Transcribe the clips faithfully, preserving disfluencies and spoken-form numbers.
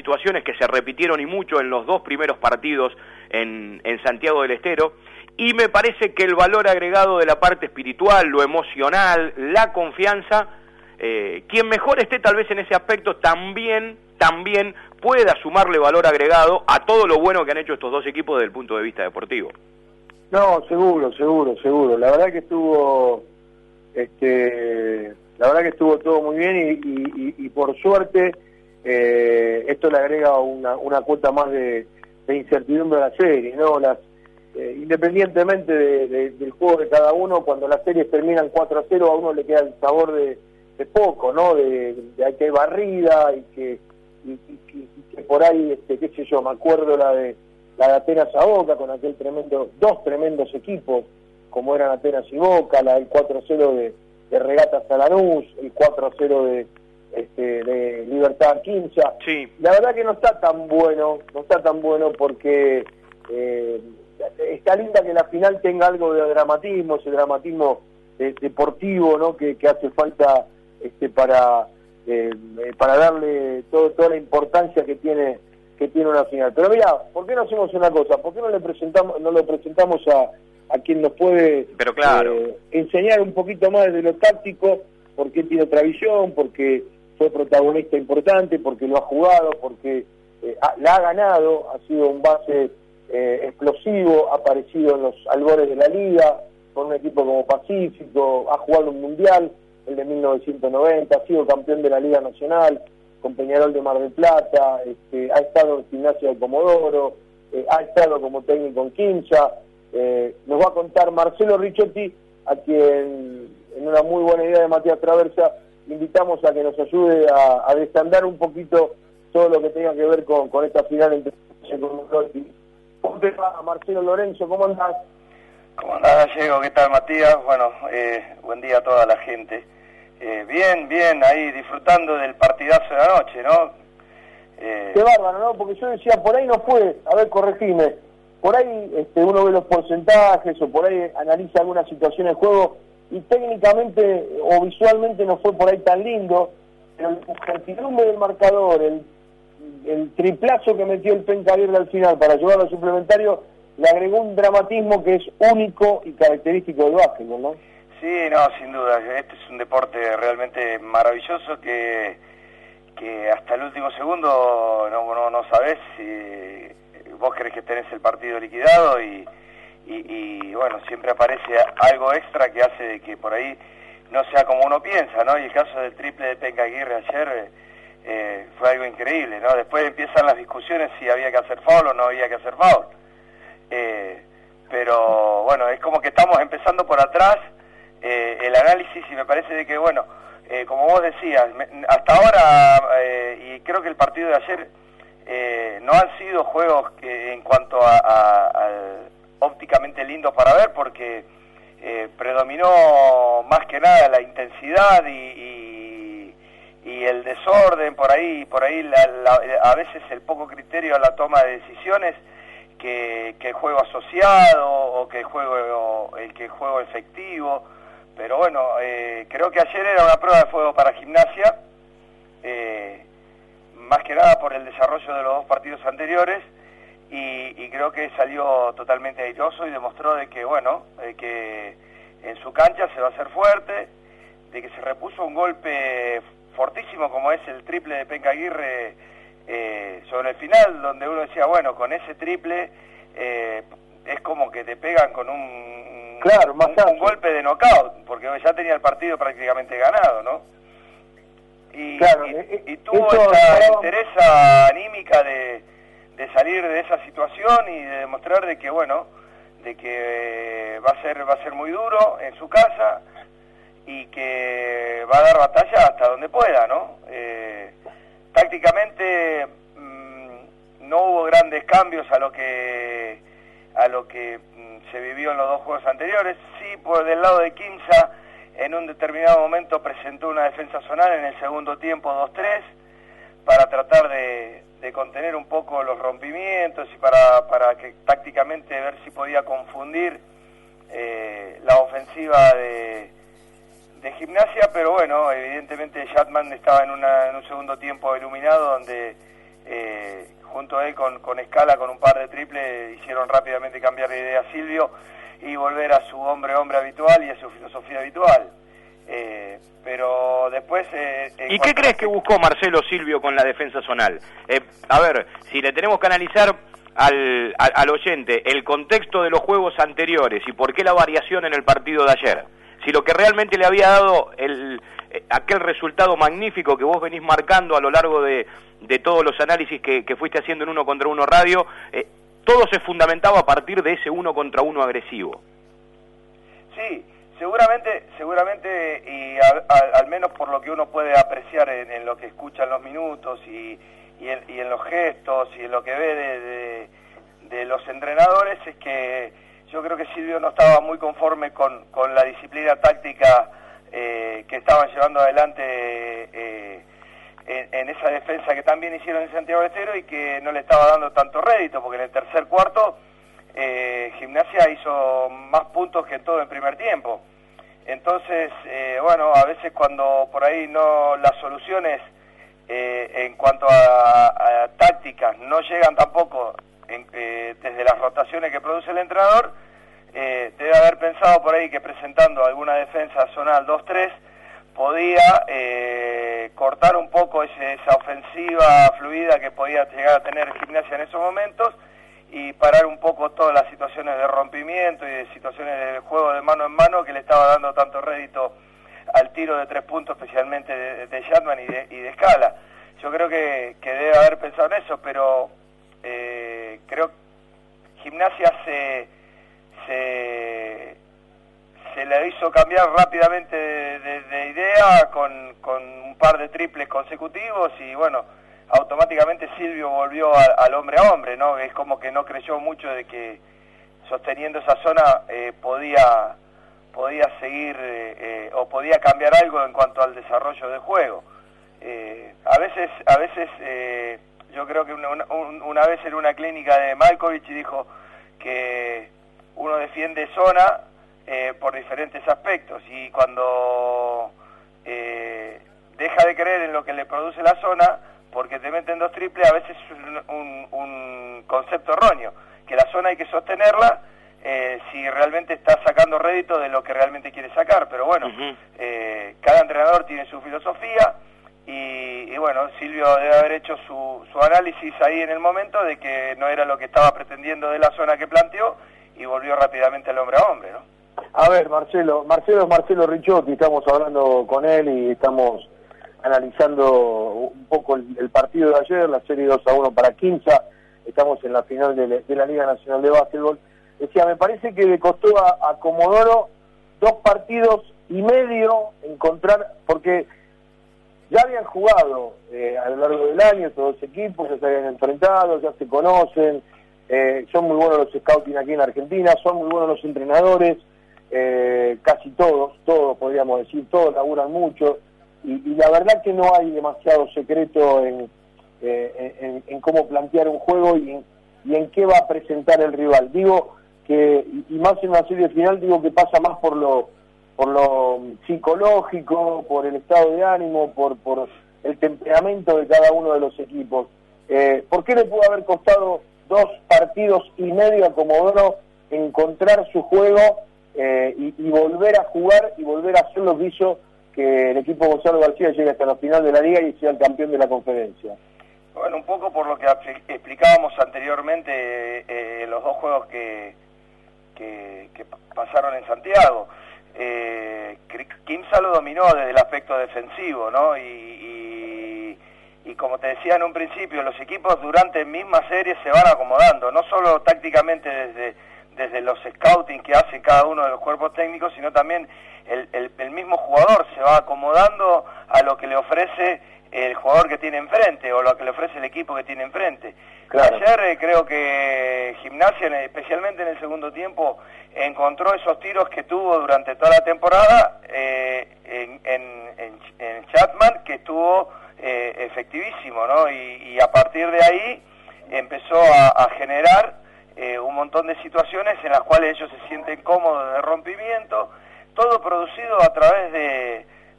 situaciones que se repitieron y mucho en los dos primeros partidos en, en Santiago del Estero, y me parece que el valor agregado de la parte espiritual, lo emocional, la confianza, eh, quien mejor esté tal vez en ese aspecto también, también pueda sumarle valor agregado a todo lo bueno que han hecho estos dos equipos desde el punto de vista deportivo. No, seguro, seguro, seguro. La verdad que estuvo, este, la verdad que estuvo todo muy bien y, y, y, y por suerte eh, esto le agrega una, una cuota más de, de incertidumbre a la serie, ¿no? Las Eh, independientemente de, de, del juego de cada uno, cuando las series terminan cuatro a cero, a uno le queda el sabor de, de poco, ¿no? De, de que hay barrida y que, y, y, y que por ahí, este, qué sé yo, me acuerdo la de la de Atenas a Boca, con aquel tremendo, dos tremendos equipos, como eran Atenas y Boca, la del cuatro a cero de, de Regatas a Lanús, el cuatro a cero de, este, de Libertad Quincha. Sí. La verdad que no está tan bueno, no está tan bueno porque... Eh, está linda que la final tenga algo de dramatismo, ese dramatismo eh, deportivo, ¿no? que, que hace falta este, para eh, para darle todo, toda la importancia que tiene que tiene una final. Pero mira, ¿por qué no hacemos una cosa? ¿Por qué no le presentamos no lo presentamos a, a quien nos puede Pero claro. eh, enseñar un poquito más de lo táctico? Porque tiene otra visión, porque fue protagonista importante, porque lo ha jugado, porque eh, ha, la ha ganado, ha sido un base Eh, explosivo, ha aparecido en los albores de la liga, con un equipo como Pacífico, ha jugado un mundial, el de mil novecientos noventa, ha sido campeón de la Liga Nacional, con Peñarol de Mar del Plata, este, ha estado en Gimnasia de Comodoro, eh, ha estado como técnico en Quincha, eh, nos va a contar Marcelo Ricciotti, a quien, en una muy buena idea de Matías Traversa, invitamos a que nos ayude a, a desandar un poquito todo lo que tenga que ver con, con esta final entre y ¿Cómo te va, Marcelo Lorenzo? ¿Cómo andás? ¿Cómo andás, Gallego? ¿Qué tal, Matías? Bueno, eh, buen día a toda la gente. Eh, bien, bien, ahí disfrutando del partidazo de la noche, ¿no? Eh... Qué bárbaro, ¿no? Porque yo decía, por ahí no fue, a ver, corregime, por ahí este, uno ve los porcentajes o por ahí analiza alguna situación en juego y técnicamente o visualmente no fue por ahí tan lindo, pero el incertidumbre del marcador, el el triplazo que metió el Penca Aguirre al final para llevarlo al suplementario, le agregó un dramatismo que es único y característico del básquetbol, ¿no? Sí, no, sin duda. Este es un deporte realmente maravilloso que, que hasta el último segundo no, no, no sabés si vos crees que tenés el partido liquidado y, y, y bueno, siempre aparece algo extra que hace de que por ahí no sea como uno piensa, ¿no? Y el caso del triple de Penca Aguirre ayer... Eh, fue algo increíble, ¿no? Después empiezan las discusiones si había que hacer foul o no había que hacer foul. Eh, pero bueno, es como que estamos empezando por atrás eh, el análisis y me parece de que, bueno, eh, como vos decías, me, hasta ahora, eh, y creo que el partido de ayer eh, no han sido juegos que en cuanto a, a, a ópticamente lindos para ver porque eh, predominó más que nada la intensidad y, y y el desorden por ahí por ahí la, la, a veces el poco criterio a la toma de decisiones que, que el juego asociado o que el juego el que el juego efectivo, pero bueno, eh, creo que ayer era una prueba de fuego para Gimnasia, eh, más que nada por el desarrollo de los dos partidos anteriores y, y creo que salió totalmente airoso y demostró de que bueno, eh, que en su cancha se va a hacer fuerte, de que se repuso un golpe fortísimo como es el triple de Penca Aguirre eh, sobre el final, donde uno decía, bueno, con ese triple eh, es como que te pegan con un, claro, más un, un golpe de knockout, porque ya tenía el partido prácticamente ganado, ¿no? Y, claro, y, eh, y tuvo eso, esa claro, entereza anímica de, de salir de esa situación y de demostrar de que, bueno, de que va a ser, va a ser muy duro en su casa, y que va a dar batalla hasta donde pueda, ¿no? Eh, tácticamente mmm, no hubo grandes cambios a lo que a lo que mmm, se vivió en los dos juegos anteriores. Sí, por del lado de Quinza, en un determinado momento presentó una defensa zonal en el segundo tiempo dos tres para tratar de, de contener un poco los rompimientos y para, para que tácticamente ver si podía confundir eh, la ofensiva de de Gimnasia, pero bueno, evidentemente Yatman estaba en, una, en un segundo tiempo iluminado donde eh, junto a él con, con Escala, con un par de triples, hicieron rápidamente cambiar de idea a Silvio y volver a su hombre-hombre habitual y a su filosofía habitual. Eh, pero después... Eh, ¿Y qué crees que buscó Marcelo Silvio con la defensa zonal? Eh, a ver, si le tenemos que analizar al, al, al oyente el contexto de los juegos anteriores y por qué la variación en el partido de ayer, si lo que realmente le había dado el, eh, aquel resultado magnífico que vos venís marcando a lo largo de, de todos los análisis que, que fuiste haciendo en Uno Contra Uno Radio, eh, todo se fundamentaba a partir de ese uno contra uno agresivo. Sí, seguramente, seguramente y a, a, al menos por lo que uno puede apreciar en, en lo que escucha en los minutos y, y, en, y en los gestos y en lo que ve de, de, de los entrenadores, es que yo creo que Silvio no estaba muy conforme con, con la disciplina táctica eh, que estaban llevando adelante eh, en, en esa defensa que también hicieron en Santiago del Estero y que no le estaba dando tanto rédito, porque en el tercer cuarto eh, Gimnasia hizo más puntos que todo en primer tiempo. Entonces, eh, bueno, a veces cuando por ahí no las soluciones eh, en cuanto a, a tácticas no llegan tampoco en, eh, desde las rotaciones que produce el entrenador, eh, debe haber pensado por ahí que presentando alguna defensa zonal dos tres podía eh, cortar un poco ese, esa ofensiva fluida que podía llegar a tener Gimnasia en esos momentos y parar un poco todas las situaciones de rompimiento y de situaciones de juego de mano en mano que le estaba dando tanto rédito al tiro de tres puntos, especialmente de, de Chatman y de, y de Escala. Yo creo que, que debe haber pensado en eso, pero eh, creo que Gimnasia se, se, se le hizo cambiar rápidamente de, de, de idea con, con un par de triples consecutivos y bueno, automáticamente Silvio volvió a, al hombre a hombre, ¿no? Es como que no creyó mucho de que sosteniendo esa zona eh, podía podía seguir eh, eh, o podía cambiar algo en cuanto al desarrollo del juego. Eh, a veces, a veces eh, yo creo que una, una, una vez en una clínica de Malkovich dijo que uno defiende zona eh, por diferentes aspectos y cuando eh, deja de creer en lo que le produce la zona porque te meten dos triples, a veces es un, un, un concepto erróneo, que la zona hay que sostenerla eh, si realmente está sacando rédito de lo que realmente quiere sacar, pero bueno, uh-huh. eh, cada entrenador tiene su filosofía y, y bueno, Silvio debe haber hecho su, su análisis ahí en el momento de que no era lo que estaba pretendiendo de la zona que planteó y volvió rápidamente al hombre a hombre, ¿no? A ver, Marcelo, Marcelo es Marcelo Ricciotti, estamos hablando con él y estamos analizando un poco el, el partido de ayer, la serie dos a uno para Quimsa, estamos en la final de, de la Liga Nacional de Básquetbol. Decía, me parece que le costó a, a Comodoro dos partidos y medio encontrar, porque ya habían jugado eh, a lo largo del año estos dos equipos, ya se habían enfrentado, ya se conocen, eh, son muy buenos los scouting aquí en Argentina, son muy buenos los entrenadores, eh, casi todos, todos podríamos decir, todos laburan mucho, y, y la verdad que no hay demasiado secreto en, eh, en, en cómo plantear un juego y en, y en qué va a presentar el rival. Digo que, y más en una serie final, digo que pasa más por lo por lo psicológico, por el estado de ánimo, por, por el temperamento de cada uno de los equipos. Eh, ¿Por qué le pudo haber costado dos partidos y medio a Comodoro encontrar su juego eh, y, y volver a jugar y volver a hacer lo que hizo que el equipo Gonzalo García llegue hasta la final de la Liga y sea el campeón de la conferencia? Bueno, un poco por lo que explicábamos anteriormente, eh, los dos juegos que, que, que pasaron en Santiago. Eh, Quimsa lo dominó desde el aspecto defensivo, ¿no? Y, y, y como te decía en un principio, los equipos durante misma serie se van acomodando, no solo tácticamente desde, desde los scouting que hace cada uno de los cuerpos técnicos, sino también el, el, el mismo jugador se va acomodando a lo que le ofrece el jugador que tiene enfrente o lo que le ofrece el equipo que tiene enfrente. Claro. Ayer eh, creo que Gimnasia, especialmente en el segundo tiempo, encontró esos tiros que tuvo durante toda la temporada eh, en, en, en, en Chatman, que estuvo eh, efectivísimo, ¿no? Y, y a partir de ahí empezó a, a generar eh, un montón de situaciones en las cuales ellos se sienten cómodos de rompimiento, todo producido a través de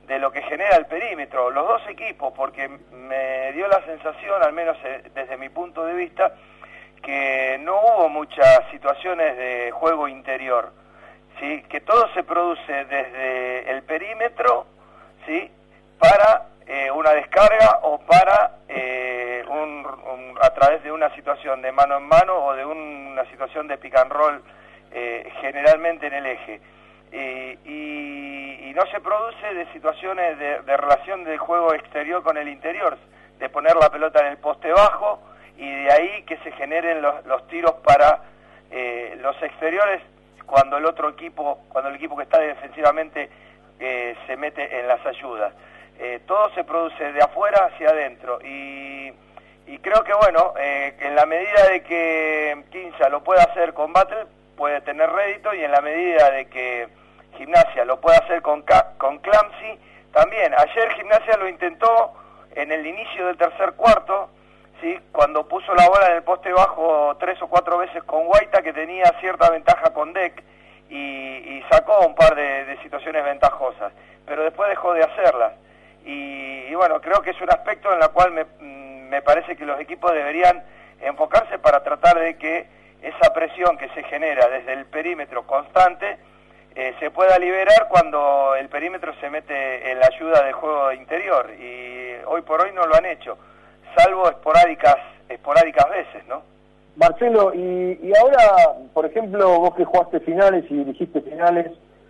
de lo que genera el perímetro, los dos equipos, porque me dio la sensación, al menos desde mi punto de vista, que no hubo muchas situaciones de juego interior, ¿sí? Que todo se produce desde el perímetro, ¿sí? Para eh, una descarga o para eh, un, un, a través de una situación de mano en mano o de un, una situación de pick and roll, eh, generalmente en el eje. Y, y, y no se produce de situaciones de, de relación del juego exterior con el interior, de poner la pelota en el poste bajo y de ahí que se generen los, los tiros para eh, los exteriores cuando el otro equipo, cuando el equipo que está defensivamente eh, se mete en las ayudas. Eh, todo se produce de afuera hacia adentro y, y creo que bueno, eh, que en la medida de que Quinza lo pueda hacer con Battle, puede tener rédito, y en la medida de que Gimnasia lo puede hacer con, con Clamcy, también. Ayer Gimnasia lo intentó en el inicio del tercer cuarto, ¿sí? Cuando puso la bola en el poste bajo tres o cuatro veces con Guaita, que tenía cierta ventaja con Deck, y, y sacó un par de, de situaciones ventajosas, pero después dejó de hacerlas. Y, y bueno, creo que es un aspecto en el cual me, me parece que los equipos deberían enfocarse para tratar de que esa presión que se genera desde el perímetro constante eh, se pueda liberar cuando el perímetro se mete en la ayuda del juego interior, y hoy por hoy no lo han hecho, salvo esporádicas esporádicas veces, ¿no? Marcelo, y, y ahora, por ejemplo, vos que jugaste finales y dirigiste finales,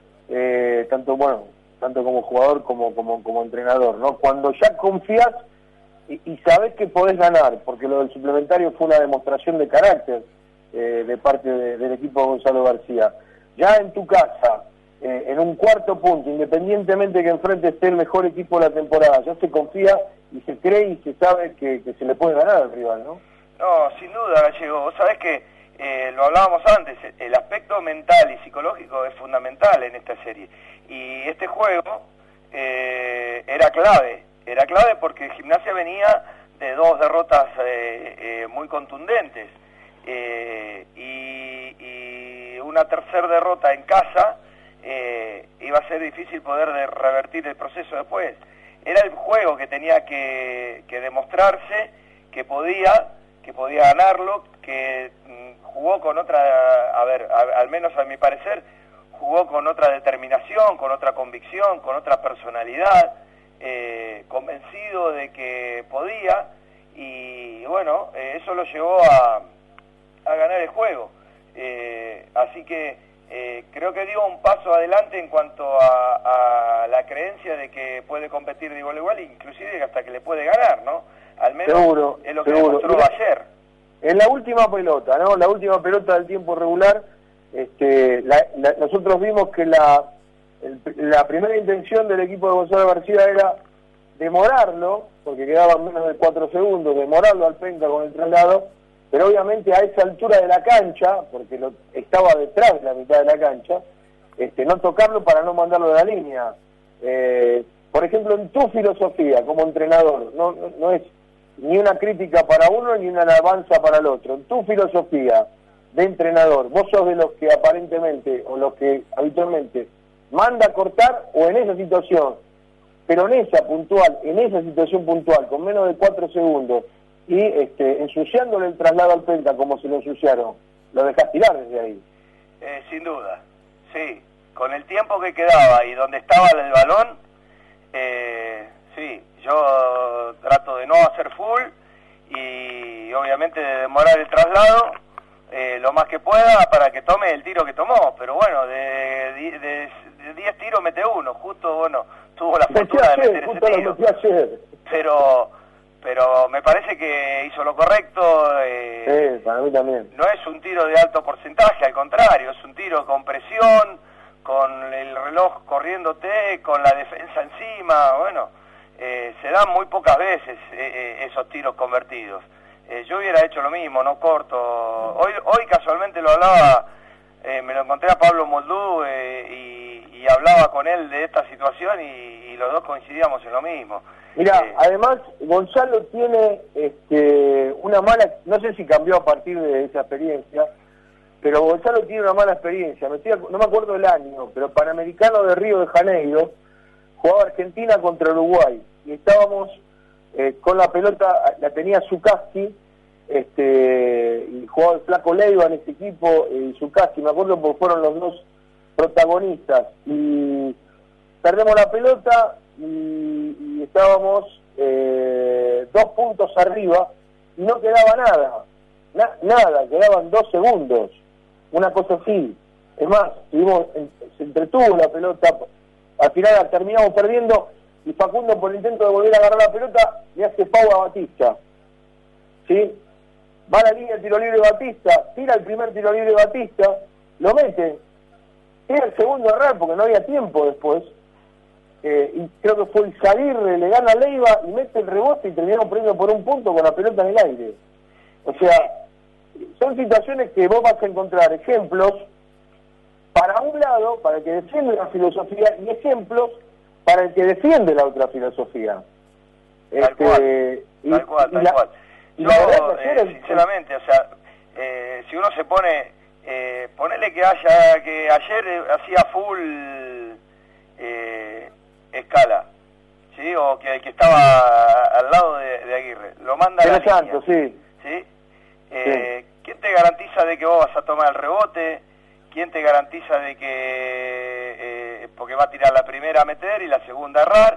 eh, tanto bueno, tanto como jugador como como como entrenador, ¿no? Cuando ya confías y, y sabés que podés ganar, porque lo del suplementario fue una demostración de carácter eh, de parte de, del equipo de Gonzalo García. Ya en tu casa, eh, en un cuarto punto, independientemente que enfrente esté el mejor equipo de la temporada, ya se confía y se cree y se sabe que, que se le puede ganar al rival, ¿no? No, sin duda, Gallego. Vos sabés que eh, lo hablábamos antes, el aspecto mental y psicológico es fundamental en esta serie. Y este juego eh, era clave, era clave porque Gimnasia venía de dos derrotas eh, eh, muy contundentes. Eh, y, y una tercera derrota en casa, eh, iba a ser difícil poder de revertir el proceso después. Era el juego que tenía que, que demostrarse que podía que podía ganarlo, que mm, jugó con otra, a ver, a, al menos a mi parecer, jugó con otra determinación, con otra convicción, con otra personalidad, eh, convencido de que podía, y bueno, eh, eso lo llevó a a ganar el juego, eh, así que eh, creo que dio un paso adelante en cuanto a, a la creencia de que puede competir de igual a igual, inclusive hasta que le puede ganar, ¿no? Al menos seguro, es lo que seguro. demostró Mira, ayer. En la última pelota, ¿no? La última pelota del tiempo regular, este, la, la, nosotros vimos que la, el, la primera intención del equipo de Gonzalo García era demorarlo, porque quedaban menos de cuatro segundos, demorarlo al Penca con el traslado, pero obviamente a esa altura de la cancha, porque lo, estaba detrás de la mitad de la cancha, este, no tocarlo para no mandarlo de la línea. Eh, por ejemplo, en tu filosofía como entrenador, no, no, no es ni una crítica para uno ni una alabanza para el otro. En tu filosofía de entrenador, vos sos de los que aparentemente, o los que habitualmente, manda a cortar, o en esa situación, pero en esa puntual, en esa situación puntual, con menos de cuatro segundos, y este, ensuciándole el traslado al Penta como se lo ensuciaron, lo dejás tirar desde ahí. Eh, sin duda, sí. Con el tiempo que quedaba y donde estaba el balón, eh, sí, yo trato de no hacer full y obviamente de demorar el traslado eh, lo más que pueda para que tome el tiro que tomó, pero bueno, de diez tiros mete uno, justo, bueno, tuvo la fortuna de meter ese tiro, pero... pero me parece que hizo lo correcto. Eh, sí, para mí también. No es un tiro de alto porcentaje, al contrario, es un tiro con presión, con el reloj corriéndote, con la defensa encima, bueno, eh, se dan muy pocas veces eh, esos tiros convertidos. Eh, yo hubiera hecho lo mismo, no corto. Hoy, hoy casualmente lo hablaba, eh, me lo encontré a Pablo Moldú eh, y, y hablaba con él de esta situación y, y los dos coincidíamos en lo mismo. Mira, eh, además Gonzalo tiene este, una mala, no sé si cambió a partir de esa experiencia, pero Gonzalo tiene una mala experiencia, me estoy, no me acuerdo el año, pero Panamericano de Río de Janeiro, jugaba Argentina contra Uruguay, y estábamos eh, con la pelota, la tenía Zucaschi, este, y jugaba el Flaco Leiva en ese equipo, y Zucaschi, me acuerdo porque fueron los dos protagonistas, y perdemos la pelota, y, y estábamos eh, dos puntos arriba, y no quedaba nada, na, nada, quedaban dos segundos, una cosa así. Es más, tuvimos, se entretuvo la pelota, al final terminamos perdiendo, y Facundo, por el intento de volver a agarrar la pelota, le hace pau a Batista, ¿sí? Va a la línea de tiro libre Batista, tira el primer tiro libre Batista, lo mete, tira el segundo error porque no había tiempo después, eh, y creo que fue el Zaguirre, le gana a Leiva y mete el rebote y terminaron perdiendo por un punto con la pelota en el aire. O sea, son situaciones que vos vas a encontrar ejemplos para un lado, para el que defiende la filosofía, y ejemplos para el que defiende la otra filosofía. Tal este, cual, y, tal cual, y tal la, cual. Y Yo, la verdad que eh, ayer el- sinceramente, o sea, eh, si uno se pone, eh, ponele que haya, que ayer eh, hacía full eh, Escala, ¿sí? O que el que estaba al lado de, de Aguirre, lo manda a la Pero línea, Santos, sí. ¿sí? Eh, ¿Quién te garantiza de que vos vas a tomar el rebote? ¿Quién te garantiza de que, eh, porque va a tirar la primera a meter y la segunda a errar?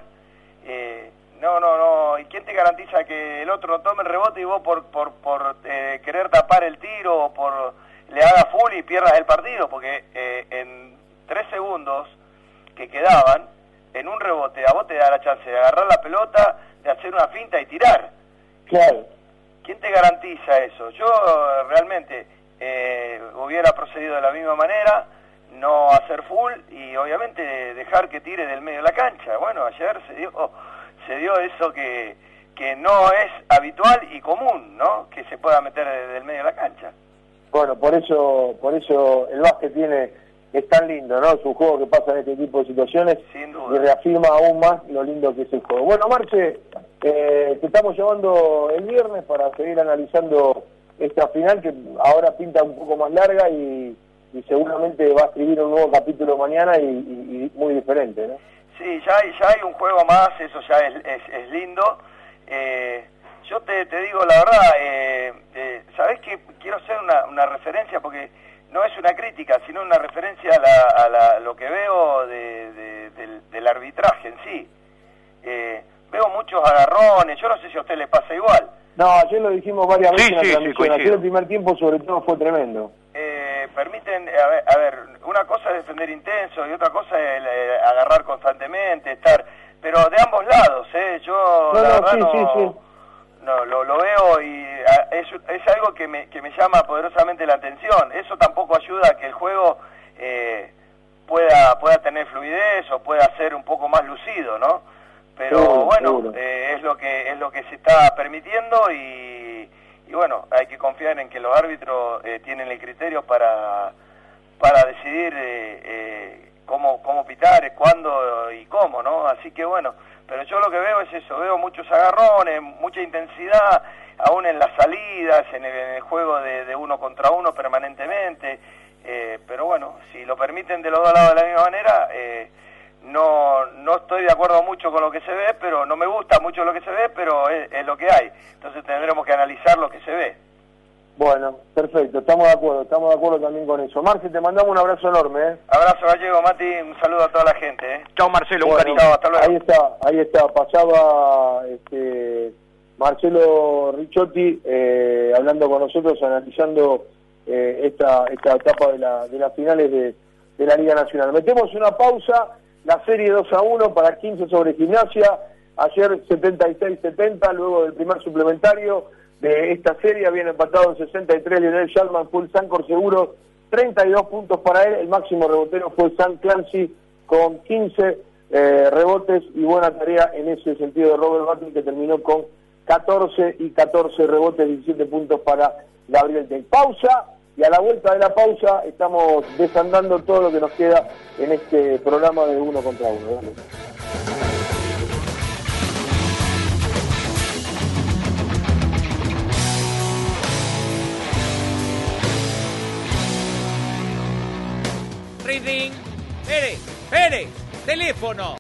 Eh, no, no, no. ¿Y quién te garantiza que el otro no tome el rebote y vos por, por, por eh, querer tapar el tiro o por le haga full y pierdas el partido? Porque eh, en tres segundos que quedaban, en un rebote, a vos te da la chance de agarrar la pelota, de hacer una finta y tirar. Claro. ¿Quién te garantiza eso? Yo eh, realmente eh, hubiera procedido de la misma manera, no hacer full y obviamente dejar que tire del medio de la cancha. Bueno, ayer se dio se dio eso que, que no es habitual y común, ¿no? Que se pueda meter del medio de la cancha. Bueno, por eso, por eso el básquet tiene, es tan lindo, ¿no? Es un juego que pasa en este tipo de situaciones. Sin Y duda. reafirma aún más lo lindo que es el juego. Bueno, Marce, eh, te estamos llevando el viernes para seguir analizando esta final que ahora pinta un poco más larga y, y seguramente va a escribir un nuevo capítulo mañana y, y, y muy diferente, ¿no? Sí, ya hay, ya hay un juego más, eso ya es, es, es lindo. Eh, yo te, te digo la verdad, eh, eh, ¿sabés qué? Quiero hacer una, una referencia porque no es una crítica, sino una referencia a, la, a la, lo que veo de, de, del, del arbitraje en sí. Eh, veo muchos agarrones, yo no sé si a usted le pasa igual. No, ayer lo dijimos varias Sí, veces en la sí, sí, transmisión. coincido. Ayer el primer tiempo sobre todo fue tremendo. Eh, permiten, a ver, a ver, una cosa es defender intenso y otra cosa es eh, agarrar constantemente, estar, pero de ambos lados, ¿eh? Yo No, la no, verdad sí, no, sí, sí. no lo, lo veo y a, es, es algo que me, que me llama poderosamente la atención. Eso tampoco ayuda a que el juego eh, pueda pueda tener fluidez o pueda ser un poco más lucido, ¿no? Pero Seguro, bueno, seguro. eh, es lo que es lo que se está permitiendo y, y bueno, hay que confiar en que los árbitros eh, tienen el criterio para para decidir eh, eh, cómo cómo pitar, cuándo y cómo, ¿no? Así que bueno, pero yo lo que veo es eso, veo muchos agarrones, mucha intensidad, aún en las salidas, en el, en el juego de, de uno contra uno permanentemente, eh, pero bueno, si lo permiten de los dos lados de la misma manera, eh, no no estoy de acuerdo mucho con lo que se ve, pero no me gusta mucho lo que se ve, pero es, es lo que hay, entonces tendremos que analizar lo que se ve. Bueno, perfecto, estamos de acuerdo, estamos de acuerdo también con eso. Marce, te mandamos un abrazo enorme, ¿eh? Abrazo Gallego, Mati, un saludo a toda la gente, ¿eh? Chao Marcelo, un Bueno, cariño. hasta luego. Ahí está, ahí está, pasaba este, Marcelo Ricciotti eh, hablando con nosotros, analizando eh, esta esta etapa de, la, de las finales de, de la Liga Nacional. Metemos una pausa, la serie dos a uno para quince sobre Gimnasia, ayer setenta y seis setenta, luego del primer suplementario de esta serie habían empatado en sesenta y tres Lionel Shalman, full Sancor seguro, treinta y dos puntos para él, el máximo rebotero fue Sam Clancy con quince eh, rebotes y buena tarea en ese sentido de Robert Battle que terminó con catorce y catorce rebotes, diecisiete puntos para Gabriel Tec. Pausa y a la vuelta de la pausa estamos desandando todo lo que nos queda en este programa de uno contra uno. ¿Vale? Ring, ring. Pérez, Pérez, teléfono.